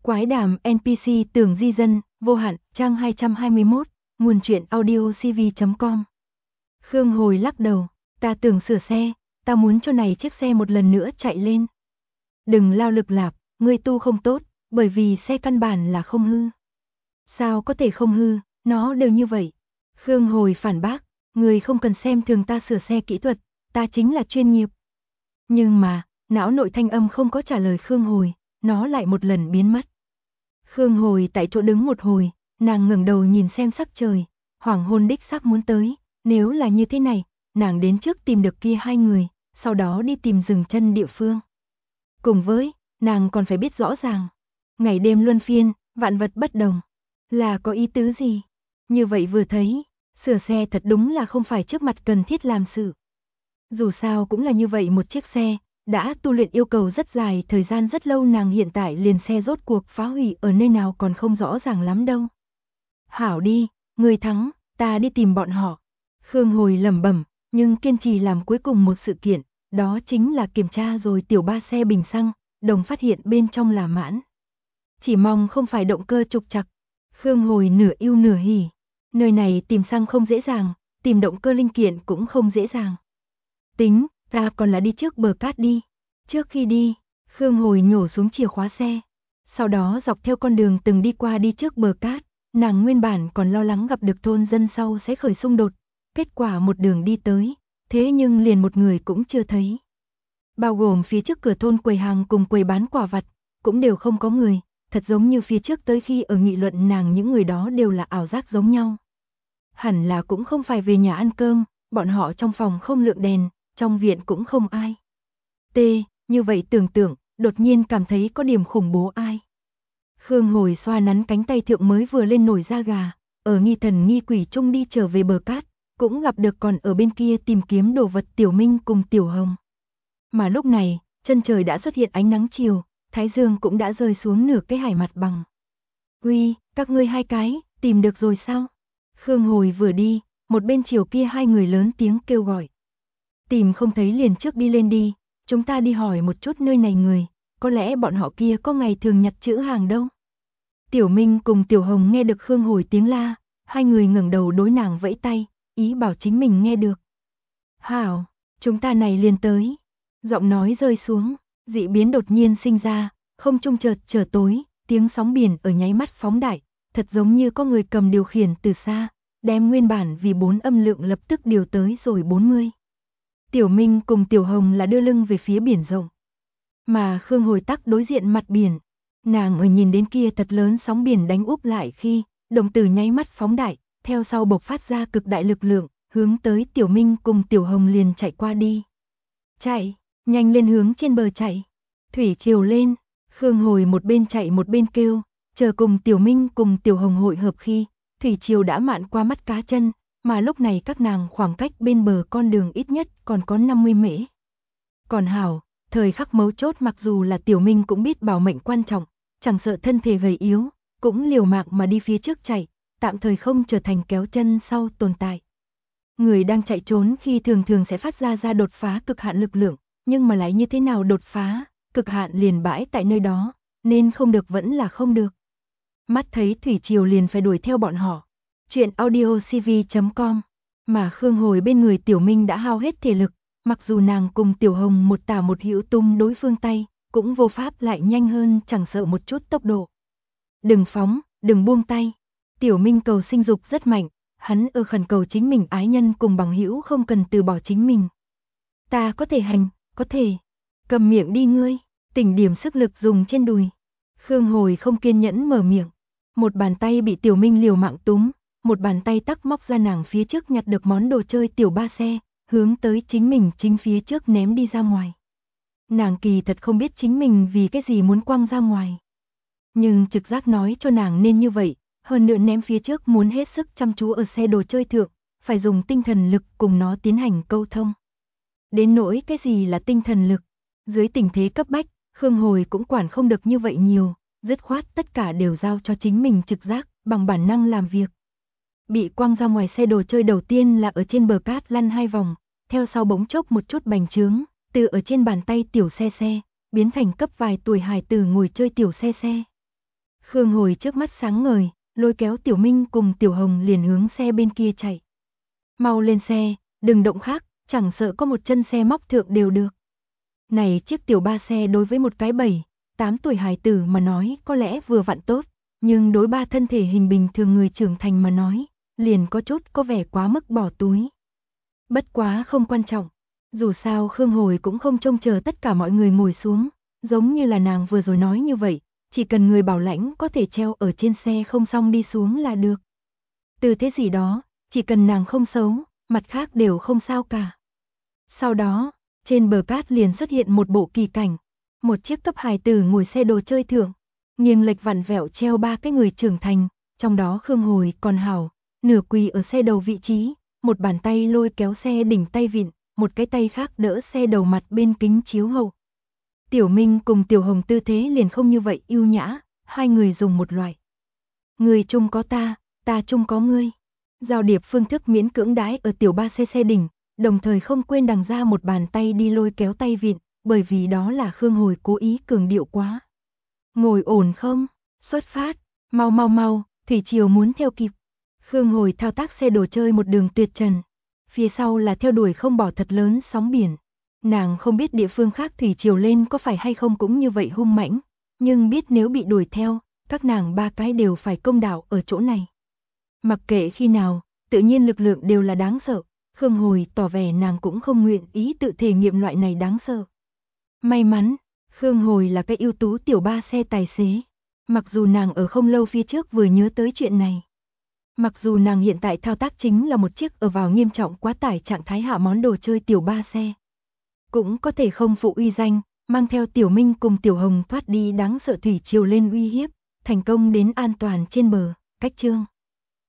Quái đàm NPC Tường Di Dân, vô hạn, trang 221, nguồn truyện audio cv.com. Khương Hồi lắc đầu, ta tưởng sửa xe, ta muốn cho này chiếc xe một lần nữa chạy lên. Đừng lao lực lạp, ngươi tu không tốt, bởi vì xe căn bản là không hư. Sao có thể không hư, nó đều như vậy. Khương Hồi phản bác, ngươi không cần xem thường ta sửa xe kỹ thuật, ta chính là chuyên nghiệp. Nhưng mà, não nội thanh âm không có trả lời Khương Hồi, nó lại một lần biến mất. Khương Hồi tại chỗ đứng một hồi, nàng ngẩng đầu nhìn xem sắc trời, hoàng hôn đích sắp muốn tới, nếu là như thế này, nàng đến trước tìm được kia hai người, sau đó đi tìm dừng chân địa phương. Cùng với, nàng còn phải biết rõ ràng, ngày đêm luân phiên, vạn vật bất đồng, là có ý tứ gì? Như vậy vừa thấy, sửa xe thật đúng là không phải trước mặt cần thiết làm sự. Dù sao cũng là như vậy một chiếc xe, đã tu luyện yêu cầu rất dài, thời gian rất lâu, nàng hiện tại liền xe rốt cuộc phá hủy ở nơi nào còn không rõ ràng lắm đâu. Hảo đi, người thắng, ta đi tìm bọn họ. Khương Hồi lẩm bẩm, nhưng kiên trì làm cuối cùng một sự kiện, đó chính là kiểm tra rồi tiểu ba xe bình xăng, đồng phát hiện bên trong là mãn. Chỉ mong không phải động cơ trục trặc. Khương Hồi nửa yêu nửa hỉ, nơi này tìm xăng không dễ dàng, tìm động cơ linh kiện cũng không dễ dàng. Tính, ta còn là đi trước bờ cát đi. Trước khi đi, Khương Hồi nhổ xuống chìa khóa xe. Sau đó dọc theo con đường từng đi qua đi trước bờ cát, nàng nguyên bản còn lo lắng gặp được thôn dân sau sẽ khởi xung đột. Kết quả một đường đi tới, thế nhưng liền một người cũng chưa thấy. Bao gồm phía trước cửa thôn quầy hàng cùng quầy bán quả vặt, cũng đều không có người, thật giống như phía trước tới khi ở nghị luận nàng những người đó đều là ảo giác giống nhau. Hẳn là cũng không phải về nhà ăn cơm, bọn họ trong phòng không lượng đèn, trong viện cũng không ai. Như vậy tưởng tượng, đột nhiên cảm thấy có điểm khủng bố ai. Khương Hồi xoa nắn cánh tay thượng mới vừa lên nổi da gà, ở nghi thần nghi quỷ chung đi trở về bờ cát, cũng gặp được còn ở bên kia tìm kiếm đồ vật Tiểu Minh cùng Tiểu Hồng. Mà lúc này, chân trời đã xuất hiện ánh nắng chiều, thái dương cũng đã rơi xuống nửa cái hải mặt bằng. Uy, các ngươi hai cái, tìm được rồi sao? Khương Hồi vừa đi, một bên chiều kia hai người lớn tiếng kêu gọi. Tìm không thấy liền trước đi lên đi, chúng ta đi hỏi một chút nơi này người, có lẽ bọn họ kia có ngày thường nhặt chữ hàng đâu. Tiểu Minh cùng Tiểu Hồng nghe được Khương Hồi tiếng la, hai người ngẩng đầu đối nàng vẫy tay, ý bảo chính mình nghe được. Hảo, chúng ta này liền tới. Giọng nói rơi xuống, dị biến đột nhiên sinh ra, không trung chợt trở tối, tiếng sóng biển ở nháy mắt phóng đại, thật giống như có người cầm điều khiển từ xa, đem nguyên bản vì 4 âm lượng lập tức điều tới rồi 40. Tiểu Minh cùng Tiểu Hồng là đưa lưng về phía biển rộng. Mà Khương Hồi tắc đối diện mặt biển. Nàng ở nhìn đến kia thật lớn sóng biển đánh úp lại khi, đồng tử nháy mắt phóng đại, theo sau bộc phát ra cực đại lực lượng, hướng tới Tiểu Minh cùng Tiểu Hồng liền chạy qua đi. Chạy, nhanh lên hướng trên bờ chạy. Thủy triều lên, Khương Hồi một bên chạy một bên kêu, chờ cùng Tiểu Minh cùng Tiểu Hồng hội hợp khi, thủy triều đã mạn qua mắt cá chân. Mà lúc này các nàng khoảng cách bên bờ con đường ít nhất còn có 50 mễ. Còn hảo, thời khắc mấu chốt mặc dù là Tiểu Minh cũng biết bảo mệnh quan trọng, chẳng sợ thân thể gầy yếu, cũng liều mạng mà đi phía trước chạy, tạm thời không trở thành kéo chân sau tồn tại. Người đang chạy trốn khi thường thường sẽ phát ra đột phá cực hạn lực lượng, nhưng mà lại như thế nào đột phá, cực hạn liền bãi tại nơi đó, nên không được vẫn là không được. Mắt thấy thủy triều liền phải đuổi theo bọn họ. Chuyện audio cv.com. Mà Khương Hồi bên người Tiểu Minh đã hao hết thể lực, mặc dù nàng cùng Tiểu Hồng một tả một hữu tung đối phương tay, cũng vô pháp lại nhanh hơn chẳng sợ một chút tốc độ. Đừng phóng, đừng buông tay. Tiểu Minh cầu sinh dục rất mạnh, hắn ở khẩn cầu chính mình ái nhân cùng bằng hữu không cần từ bỏ chính mình. Ta có thể hành, có thể. Cầm miệng đi ngươi, tỉnh điểm sức lực dùng trên đùi. Khương Hồi không kiên nhẫn mở miệng. Một bàn tay bị Tiểu Minh liều mạng túm, một bàn tay tắc móc ra nàng phía trước nhặt được món đồ chơi tiểu ba xe, hướng tới chính mình chính phía trước ném đi ra ngoài. Nàng kỳ thật không biết chính mình vì cái gì muốn quăng ra ngoài. Nhưng trực giác nói cho nàng nên như vậy, hơn nữa ném phía trước muốn hết sức chăm chú ở xe đồ chơi thượng, phải dùng tinh thần lực cùng nó tiến hành câu thông. Đến nỗi cái gì là tinh thần lực, dưới tình thế cấp bách, Khương Hồi cũng quản không được như vậy nhiều, dứt khoát tất cả đều giao cho chính mình trực giác, bằng bản năng làm việc. Bị quăng ra ngoài xe đồ chơi đầu tiên là ở trên bờ cát lăn 2 vòng, theo sau bỗng chốc một chút bành trướng, từ ở trên bàn tay tiểu xe, biến thành cấp vài tuổi hài tử ngồi chơi tiểu xe. Khương Hồi trước mắt sáng ngời, lôi kéo Tiểu Minh cùng Tiểu Hồng liền hướng xe bên kia chạy. Mau lên xe, đừng động khác, chẳng sợ có một chân xe móc thượng đều được. Này chiếc tiểu ba xe đối với một cái 7-8 tuổi hài tử mà nói có lẽ vừa vặn tốt, nhưng đối ba thân thể hình bình thường người trưởng thành mà nói, liền có chút có vẻ quá mức bỏ túi. Bất quá không quan trọng, dù sao Khương Hồi cũng không trông chờ tất cả mọi người ngồi xuống, giống như là nàng vừa rồi nói như vậy, chỉ cần người bảo lãnh có thể treo ở trên xe không xong đi xuống là được. Từ thế gì đó, chỉ cần nàng không xấu, mặt khác đều không sao cả. Sau đó, trên bờ cát liền xuất hiện một bộ kỳ cảnh, một chiếc cấp hài tử ngồi xe đồ chơi thượng, nghiêng lệch vặn vẹo treo ba cái người trưởng thành, trong đó Khương Hồi còn hảo, nửa quỳ ở xe đầu vị trí, một bàn tay lôi kéo xe đỉnh tay vịn, một cái tay khác đỡ xe đầu mặt bên kính chiếu hậu. Tiểu Minh cùng Tiểu Hồng tư thế liền không như vậy yêu nhã, hai người dùng một loại người chung có ta chung có ngươi. Giao điệp phương thức miễn cưỡng đãi ở tiểu ba xe đỉnh, đồng thời không quên đằng ra một bàn tay đi lôi kéo tay vịn, bởi vì đó là Khương Hồi cố ý cường điệu quá. Ngồi ổn không? Xuất phát, mau, thủy triều muốn theo kịp. Khương Hồi thao tác xe đồ chơi một đường tuyệt trần, phía sau là theo đuổi không bỏ thật lớn sóng biển. Nàng không biết địa phương khác thủy triều lên có phải hay không cũng như vậy hung mãnh, nhưng biết nếu bị đuổi theo, các nàng ba cái đều phải công đạo ở chỗ này. Mặc kệ khi nào, tự nhiên lực lượng đều là đáng sợ, Khương Hồi tỏ vẻ nàng cũng không nguyện ý tự thể nghiệm loại này đáng sợ. May mắn, Khương Hồi là cái ưu tú tiểu ba xe tài xế, mặc dù nàng ở không lâu phía trước vừa nhớ tới chuyện này. Mặc dù nàng hiện tại thao tác chính là một chiếc ở vào nghiêm trọng quá tải trạng thái hạ món đồ chơi tiểu ba xe. Cũng có thể không phụ uy danh, mang theo Tiểu Minh cùng Tiểu Hồng thoát đi đáng sợ thủy triều lên uy hiếp, thành công đến an toàn trên bờ, cách chương.